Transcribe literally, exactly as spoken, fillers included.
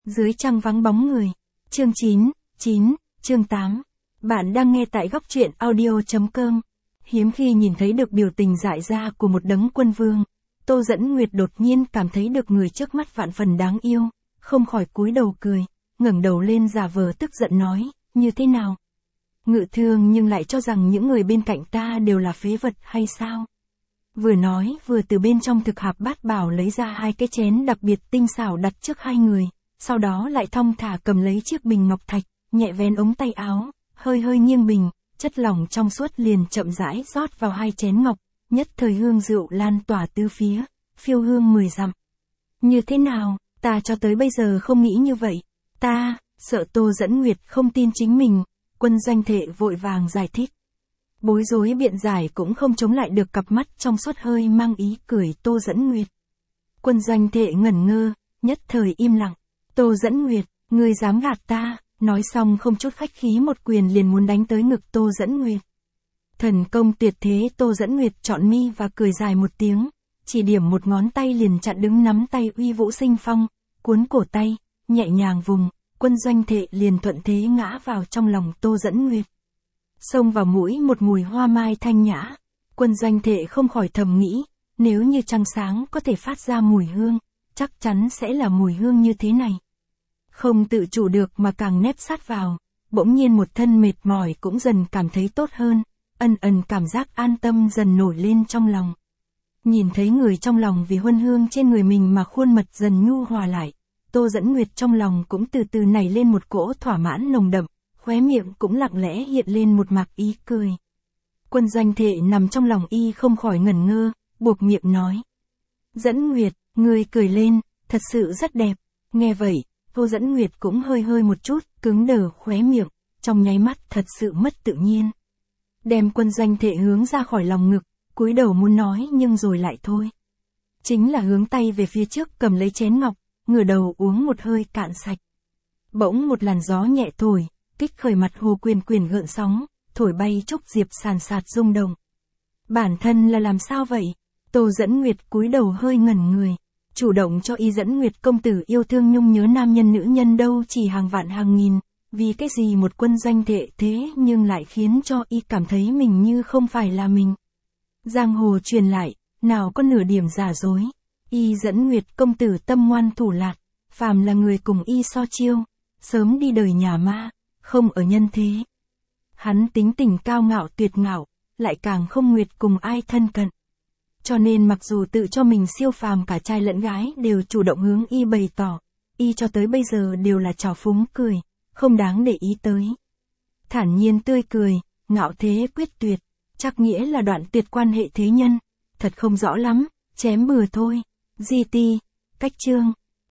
Dưới trăng vắng bóng người. Chương chín, chín, chương tám. Bạn đang nghe tại góc truyện audio chấm com. Hiếm khi nhìn thấy được biểu tình dại ra của một đấng quân vương, Tô Dẫn Nguyệt đột nhiên cảm thấy được người trước mắt vạn phần đáng yêu, không khỏi cúi đầu cười, ngẩng đầu lên giả vờ tức giận nói, như thế nào? Ngự thương nhưng lại cho rằng những người bên cạnh ta đều là phế vật hay sao? Vừa nói vừa từ bên trong thực hạp bát bảo lấy ra hai cái chén đặc biệt tinh xảo đặt trước hai người, sau đó lại thong thả cầm lấy chiếc bình ngọc thạch, nhẹ vén ống tay áo, hơi hơi nghiêng bình, chất lỏng trong suốt liền chậm rãi rót vào hai chén ngọc, nhất thời hương rượu lan tỏa tứ phía, phiêu hương mười dặm. Như thế nào, ta cho tới bây giờ không nghĩ như vậy, ta, sợ Tô Dẫn Nguyệt không tin chính mình, Quân Doanh Thệ vội vàng giải thích. Bối rối biện giải cũng không chống lại được cặp mắt trong suốt hơi mang ý cười Tô Dẫn Nguyệt. Quân Doanh Thệ ngẩn ngơ, nhất thời im lặng. Tô Dẫn Nguyệt, ngươi dám gạt ta, nói xong không chút khách khí một quyền liền muốn đánh tới ngực Tô Dẫn Nguyệt. Thần công tuyệt thế Tô Dẫn Nguyệt trọn mi và cười dài một tiếng, chỉ điểm một ngón tay liền chặn đứng nắm tay uy vũ sinh phong, cuốn cổ tay, nhẹ nhàng vùng, Quân Doanh Thệ liền thuận thế ngã vào trong lòng Tô Dẫn Nguyệt. Xông vào mũi một mùi hoa mai thanh nhã, Quân Doanh Thệ không khỏi thầm nghĩ, nếu như trăng sáng có thể phát ra mùi hương, chắc chắn sẽ là mùi hương như thế này. Không tự chủ được mà càng nép sát vào, bỗng nhiên một thân mệt mỏi cũng dần cảm thấy tốt hơn, ân ân cảm giác an tâm dần nổi lên trong lòng. Nhìn thấy người trong lòng vì huân hương trên người mình mà khuôn mật dần nhu hòa lại, Tô Dẫn Nguyệt trong lòng cũng từ từ nảy lên một cỗ thỏa mãn nồng đậm, khóe miệng cũng lặng lẽ hiện lên một mạc ý cười. Quân Doanh Thệ nằm trong lòng y không khỏi ngẩn ngơ, buộc miệng nói. Dẫn Nguyệt, ngươi cười lên, thật sự rất đẹp. Nghe vậy, Tô Dẫn Nguyệt cũng hơi hơi một chút, cứng đờ khóe miệng, trong nháy mắt thật sự mất tự nhiên. Đem Quân Doanh Thệ hướng ra khỏi lòng ngực, cúi đầu muốn nói nhưng rồi lại thôi. Chính là hướng tay về phía trước cầm lấy chén ngọc, ngửa đầu uống một hơi cạn sạch. Bỗng một làn gió nhẹ thổi, kích khởi mặt hồ quyền quyền gợn sóng, thổi bay trúc diệp sàn sạt rung động. Bản thân là làm sao vậy? Tô Dẫn Nguyệt cúi đầu hơi ngẩn người, chủ động cho y Dẫn Nguyệt công tử yêu thương nhung nhớ nam nhân nữ nhân đâu chỉ hàng vạn hàng nghìn, vì cái gì một Quân Doanh Thệ thế nhưng lại khiến cho y cảm thấy mình như không phải là mình. Giang hồ truyền lại, nào có nửa điểm giả dối, y Dẫn Nguyệt công tử tâm ngoan thủ lạt, phàm là người cùng y so chiêu, sớm đi đời nhà ma, không ở nhân thế. Hắn tính tình cao ngạo tuyệt ngạo, lại càng không nguyệt cùng ai thân cận. Cho nên mặc dù tự cho mình siêu phàm cả trai lẫn gái đều chủ động hướng y bày tỏ, y cho tới bây giờ đều là trào phúng cười, không đáng để ý tới. Thản nhiên tươi cười, ngạo thế quyết tuyệt, chắc nghĩa là đoạn tuyệt quan hệ thế nhân, thật không rõ lắm, chém bừa thôi. gi ti, cách chương.